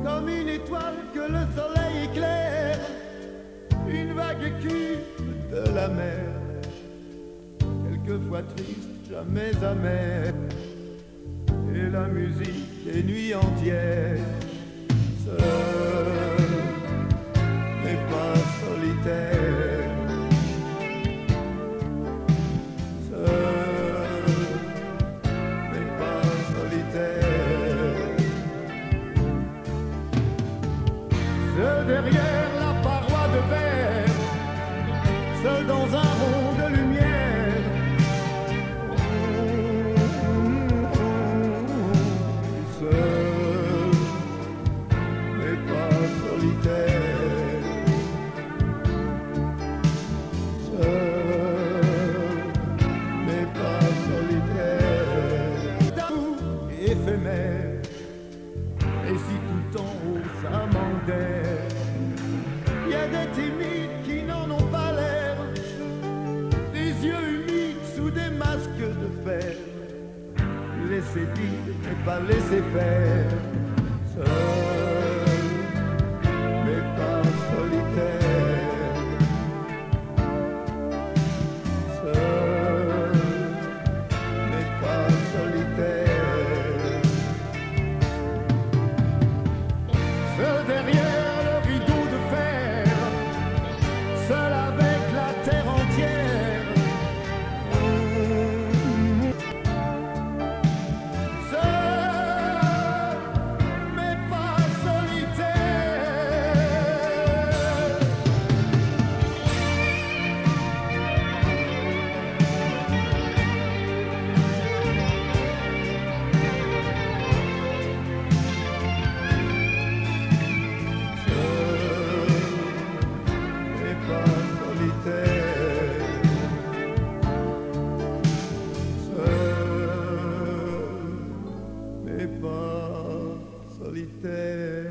comme une étoile que le soleil éclaire, une vague écume de la mer, quelquefois triste, jamais amère, et la musique des nuits entières. Seul, mais pas solitaire. Seul, mais pas solitaire. Seul derrière la paroi de verre, seul dans un rond de lumière. Seul, mais pas solitaire. Seul, mais pas solitaire. D'amour éphémère, et si tout en haut ça manque d'air, y a des timides qui n'en ont pas l'air, des yeux humides sous des masques de fer, laissez dire et pas laisser faire. Seul, mais pas solitaire. Seul, mais pas solitaire. Seul derrière le rideau de fer, seul avec la terre entière. Seul, mais pas solitaire. Mais pas solitaire. Seul, mais pas solitaire.